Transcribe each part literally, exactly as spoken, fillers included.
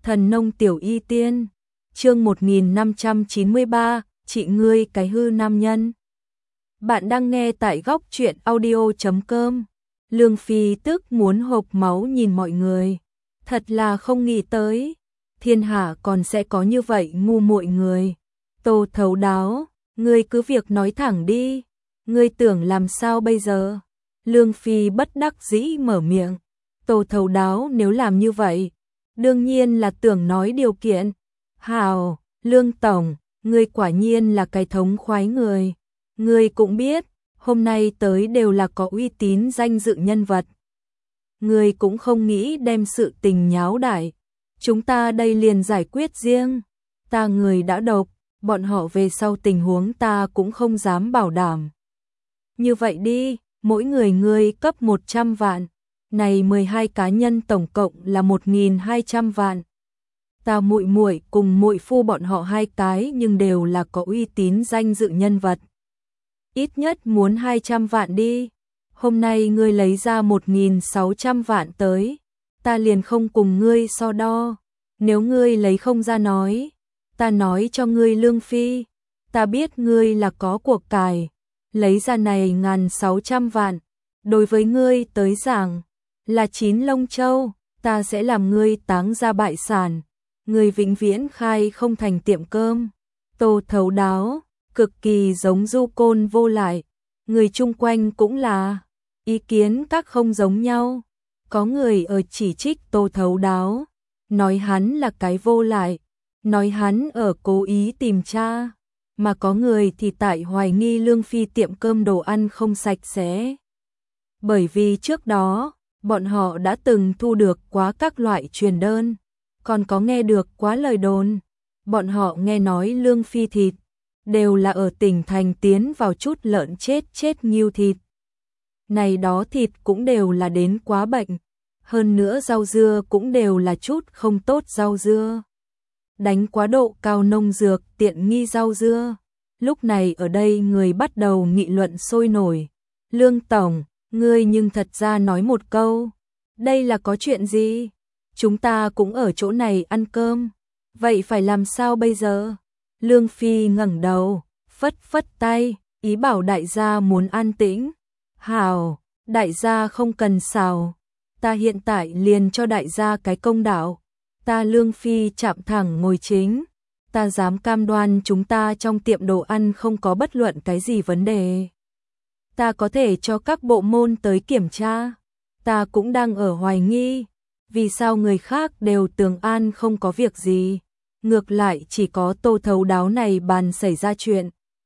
Thần nông tiểu y tiên, chương một nghìn năm trăm chín mươi ba, chị ngươi cái hư nam nhân. Bạn đang nghe tại góc truyện audio chấm com. Lương Phi tức muốn hộc máu nhìn mọi người. Thật là không nghĩ tới, thiên hạ còn sẽ có như vậy ngu muội người. Tô Thấu Đáo, ngươi cứ việc nói thẳng đi, ngươi tưởng làm sao bây giờ? Lương Phi bất đắc dĩ mở miệng. Tô Thấu Đáo nếu làm như vậy, đương nhiên là tưởng nói điều kiện. Hào, Lương Tổng, ngươi quả nhiên là cái thống khoái người. Ngươi cũng biết, hôm nay tới đều là có uy tín danh dự nhân vật. Ngươi cũng không nghĩ đem sự tình nháo đại. Chúng ta đây liền giải quyết riêng. Ta người đã độc, bọn họ về sau tình huống ta cũng không dám bảo đảm. Như vậy đi, mỗi người ngươi cấp một trăm vạn. Này mười hai cá nhân tổng cộng là một nghìn hai trăm vạn. Ta muội muội cùng muội phu bọn họ hai cái nhưng đều là có uy tín danh dự nhân vật. Ít nhất muốn hai trăm vạn đi. Hôm nay ngươi lấy ra một nghìn sáu trăm vạn tới, ta liền không cùng ngươi so đo. Nếu ngươi lấy không ra nói, ta nói cho ngươi Lương Phi, ta biết ngươi là có cuộc cải, lấy ra này một nghìn sáu trăm vạn, đối với ngươi tới giảng là chín lông châu, ta sẽ làm ngươi táng ra bại sản, ngươi vĩnh viễn khai không thành tiệm cơm. Tô Thấu Đáo, cực kỳ giống du côn vô lại, người chung quanh cũng là, ý kiến các không giống nhau. Có người ở chỉ trích Tô Thấu Đáo, nói hắn là cái vô lại, nói hắn ở cố ý tìm tra, mà có người thì tại hoài nghi Lương Phi tiệm cơm đồ ăn không sạch sẽ. Bởi vì trước đó, bọn họ đã từng thu được quá các loại truyền đơn, còn có nghe được quá lời đồn. Bọn họ nghe nói Lương Phi thịt, đều là ở tỉnh thành tiến vào chút lợn chết chết nghêu thịt. Này đó thịt cũng đều là đến quá bệnh, hơn nữa rau dưa cũng đều là chút không tốt rau dưa. Đánh quá độ cao nông dược tiện nghi rau dưa. Lúc này ở đây người bắt đầu nghị luận sôi nổi. Lương Tổng, ngươi nhưng thật ra nói một câu, đây là có chuyện gì? Chúng ta cũng ở chỗ này ăn cơm, vậy phải làm sao bây giờ? Lương Phi ngẩng đầu, phất phất tay, ý bảo đại gia muốn an tĩnh. Hào, đại gia không cần xào, ta hiện tại liền cho đại gia cái công đạo. Ta Lương Phi chạm thẳng ngồi chính, ta dám cam đoan chúng ta trong tiệm đồ ăn không có bất luận cái gì vấn đề. Ta có thể cho các bộ môn tới kiểm tra. Ta cũng đang ở hoài nghi, vì sao người khác đều tường an không có việc gì, ngược lại chỉ có Tô Thấu Đáo này bàn xảy ra chuyện.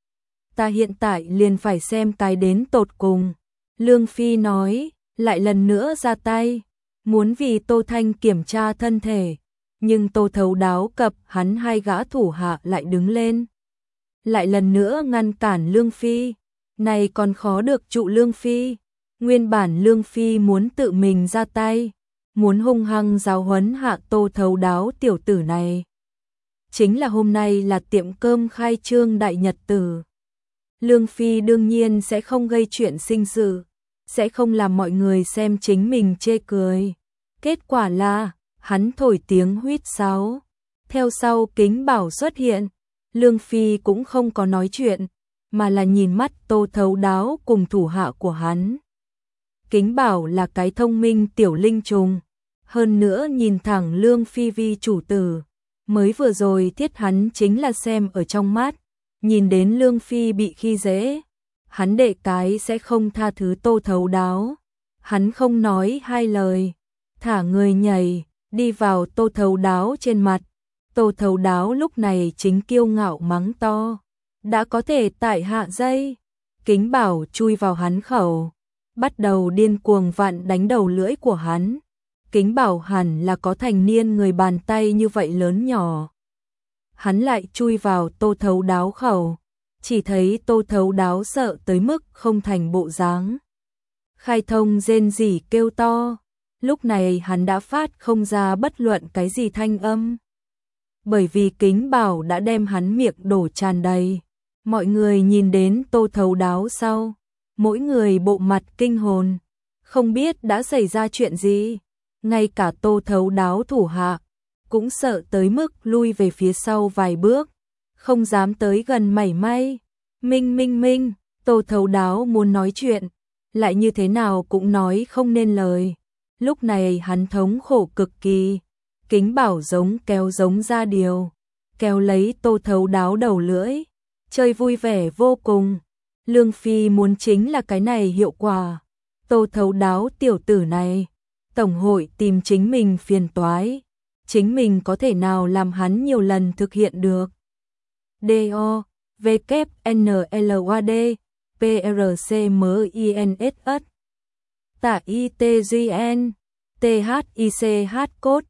Ta hiện tại liền phải xem cái đến tột cùng. Lương Phi nói, lại lần nữa ra tay, muốn vì Tô Thanh kiểm tra thân thể, nhưng Tô Thấu Đáo cập hắn hai gã thủ hạ lại đứng lên, lại lần nữa ngăn cản Lương Phi. Này còn khó được trụ Lương Phi. Nguyên bản Lương Phi muốn tự mình ra tay, muốn hung hăng giáo huấn hạ Tô Thấu Đáo tiểu tử này. Chính là hôm nay là tiệm cơm khai trương đại nhật tử. Lương Phi đương nhiên sẽ không gây chuyện sinh sự, sẽ không làm mọi người xem chính mình chê cười. Kết quả là, hắn thổi tiếng huýt sáo. Theo sau Kính Bảo xuất hiện, Lương Phi cũng không có nói chuyện, mà là nhìn mắt Tô Thấu Đáo cùng thủ hạ của hắn. Kính Bảo là cái thông minh tiểu linh trùng, hơn nữa nhìn thẳng Lương Phi vi chủ tử. Mới vừa rồi thiết hắn chính là xem ở trong mắt, nhìn đến Lương Phi bị khi dễ, hắn đệ cái sẽ không tha thứ Tô Thấu Đáo. Hắn không nói hai lời, thả người nhảy, đi vào Tô Thấu Đáo trên mặt. Tô Thấu Đáo lúc này chính kiêu ngạo mắng to, đã có thể tại hạ dây. Kính Bảo chui vào hắn khẩu, bắt đầu điên cuồng vặn đánh đầu lưỡi của hắn. Kính Bảo hẳn là có thành niên người bàn tay như vậy lớn nhỏ. Hắn lại chui vào Tô Thấu Đáo khẩu, chỉ thấy Tô Thấu Đáo sợ tới mức không thành bộ dáng. Khai thông rên rỉ kêu to, lúc này hắn đã phát không ra bất luận cái gì thanh âm. Bởi vì Kính Bảo đã đem hắn miệng đổ tràn đầy. Mọi người nhìn đến Tô Thấu Đáo sau, mỗi người bộ mặt kinh hồn, không biết đã xảy ra chuyện gì. Ngay cả Tô Thấu Đáo thủ hạ cũng sợ tới mức lui về phía sau vài bước, không dám tới gần mảy may. Minh minh minh, Tô Thấu Đáo muốn nói chuyện, lại như thế nào cũng nói không nên lời. Lúc này hắn thống khổ cực kỳ, Kính Bảo giống kéo giống ra điều, kéo lấy Tô Thấu Đáo đầu lưỡi, chơi vui vẻ vô cùng. Lương Phi muốn chính là cái này hiệu quả. Tô Thấu Đáo tiểu tử này, tổng hội tìm chính mình phiền toái, chính mình có thể nào làm hắn nhiều lần thực hiện được. D-O, W-N-L-O-D, P-R-C-M-I-N-S-S, Tạ I-T-G-N, T-H-I-C-H code,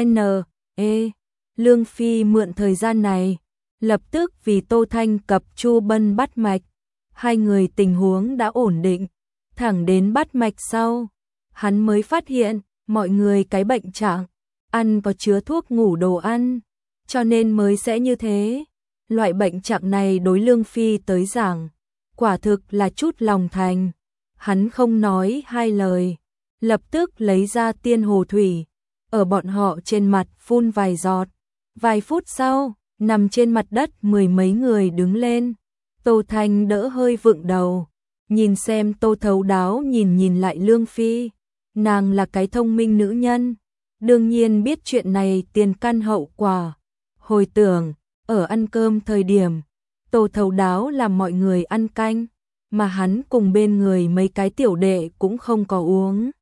N-E. Lương Phi mượn thời gian này, lập tức vì Tô Thanh cập Chu Bân bắt mạch, hai người tình huống đã ổn định, thẳng đến bắt mạch sau, hắn mới phát hiện, mọi người cái bệnh trạng, ăn có chứa thuốc ngủ đồ ăn, cho nên mới sẽ như thế. Loại bệnh trạng này đối Lương Phi tới giảng, quả thực là chút lòng thành. Hắn không nói hai lời, lập tức lấy ra tiên hồ thủy, ở bọn họ trên mặt phun vài giọt. Vài phút sau, nằm trên mặt đất mười mấy người đứng lên. Tô Thanh đỡ hơi vựng đầu, nhìn xem Tô Thấu Đáo nhìn nhìn lại Lương Phi. Nàng là cái thông minh nữ nhân, đương nhiên biết chuyện này tiền căn hậu quả. Hồi tưởng, ở ăn cơm thời điểm, Tô Thấu Đáo làm mọi người ăn canh, mà hắn cùng bên người mấy cái tiểu đệ cũng không có uống.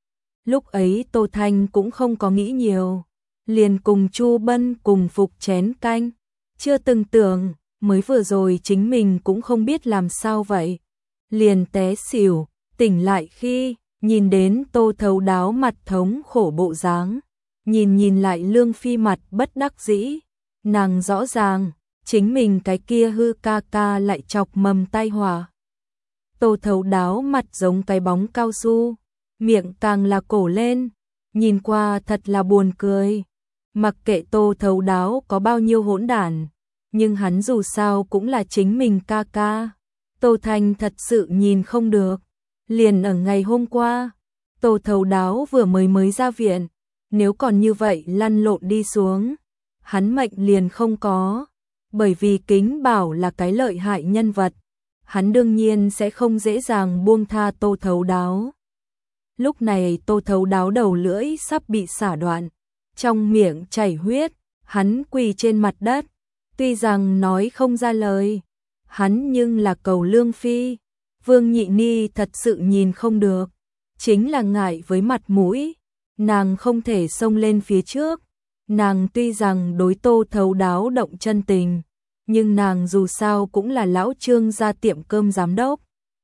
Lúc ấy Tô Thanh cũng không có nghĩ nhiều, liền cùng Chu Bân cùng phục chén canh, chưa từng tưởng, mới vừa rồi chính mình cũng không biết làm sao vậy. Liền té xỉu, tỉnh lại khi nhìn đến Tô Thấu Đáo mặt thống khổ bộ dáng, nhìn nhìn lại Lương Phi mặt bất đắc dĩ, nàng rõ ràng, chính mình cái kia hư ca ca lại chọc mầm tai họa. Tô Thấu Đáo mặt giống cái bóng cao su, miệng càng là cổ lên, nhìn qua thật là buồn cười. Mặc kệ Tô Thấu Đáo có bao nhiêu hỗn đản, nhưng hắn dù sao cũng là chính mình ca ca. Tô Thanh thật sự nhìn không được. Liền ở ngày hôm qua, Tô Thấu Đáo vừa mới mới ra viện, nếu còn như vậy lăn lộn đi xuống, hắn mệnh liền không có, bởi vì Kính Bảo là cái lợi hại nhân vật, hắn đương nhiên sẽ không dễ dàng buông tha Tô Thấu Đáo. Lúc này Tô Thấu Đáo đầu lưỡi sắp bị xả đoạn, trong miệng chảy huyết, hắn quỳ trên mặt đất, tuy rằng nói không ra lời, hắn nhưng là cầu Lương Phi. Vương Nhị Ni thật sự nhìn không được, chính là ngại với mặt mũi, nàng không thể xông lên phía trước. Nàng tuy rằng đối Tô Thấu Đáo động chân tình, nhưng nàng dù sao cũng là lão Trương gia tiệm cơm giám đốc.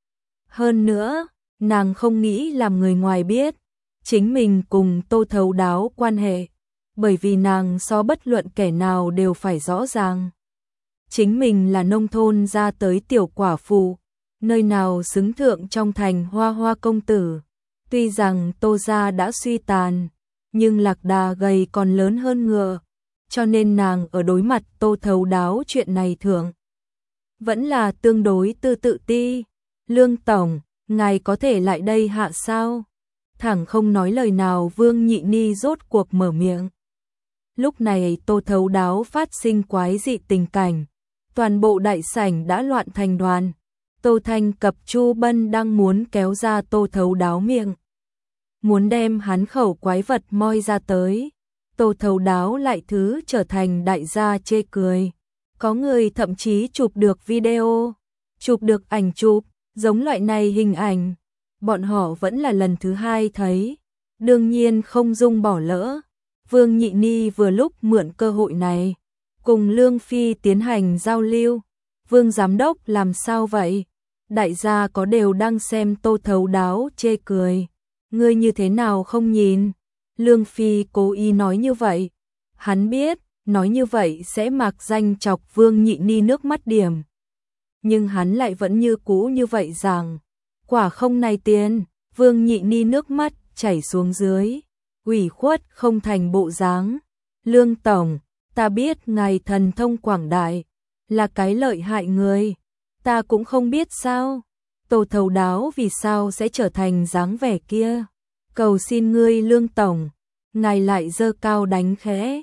Hơn nữa, nàng không nghĩ làm người ngoài biết chính mình cùng Tô Thấu Đáo quan hệ, bởi vì nàng so bất luận kẻ nào đều phải rõ ràng. Chính mình là nông thôn ra tới tiểu quả phụ, nơi nào xứng thượng trong thành hoa hoa công tử. Tuy rằng Tô gia đã suy tàn, nhưng lạc đà gầy còn lớn hơn ngựa, cho nên nàng ở đối mặt Tô Thấu Đáo chuyện này thượng vẫn là tương đối tư tự ti. Lương tổng, ngài có thể lại đây hạ sao? Thẳng không nói lời nào Vương Nhị Ni rốt cuộc mở miệng. Lúc này Tô Thấu Đáo phát sinh quái dị tình cảnh, toàn bộ đại sảnh đã loạn thành đoàn. Tô Thanh cập Chu Bân đang muốn kéo ra Tô Thấu Đáo miệng, muốn đem hắn khẩu quái vật moi ra tới. Tô Thấu Đáo lại thứ trở thành đại gia chê cười. Có người thậm chí chụp được video, chụp được ảnh chụp, giống loại này hình ảnh. Bọn họ vẫn là lần thứ hai thấy, đương nhiên không dung bỏ lỡ. Vương Nhị Ni vừa lúc mượn cơ hội này, cùng Lương Phi tiến hành giao lưu. Vương giám đốc làm sao vậy? Đại gia có đều đang xem Tô Thấu Đáo chê cười. Ngươi như thế nào không nhìn? Lương Phi cố ý nói như vậy. Hắn biết, nói như vậy sẽ mạc danh chọc Vương Nhị Ni nước mắt điểm. Nhưng hắn lại vẫn như cũ như vậy rằng, quả không này tiền. Vương Nhị Ni nước mắt chảy xuống dưới, ủy khuất không thành bộ dáng. Lương tổng, ta biết ngài thần thông quảng đại, là cái lợi hại người, ta cũng không biết sao. Tô Thấu Đáo vì sao sẽ trở thành dáng vẻ kia? Cầu xin ngươi Lương tổng, ngài lại giơ cao đánh khẽ.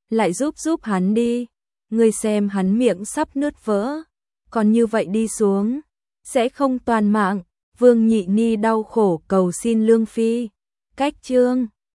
lại giúp giúp hắn đi, ngươi xem hắn miệng sắp nứt vỡ, còn như vậy đi xuống, sẽ không toàn mạng. Vương Nhị Ni đau khổ cầu xin Lương Phi, cách chương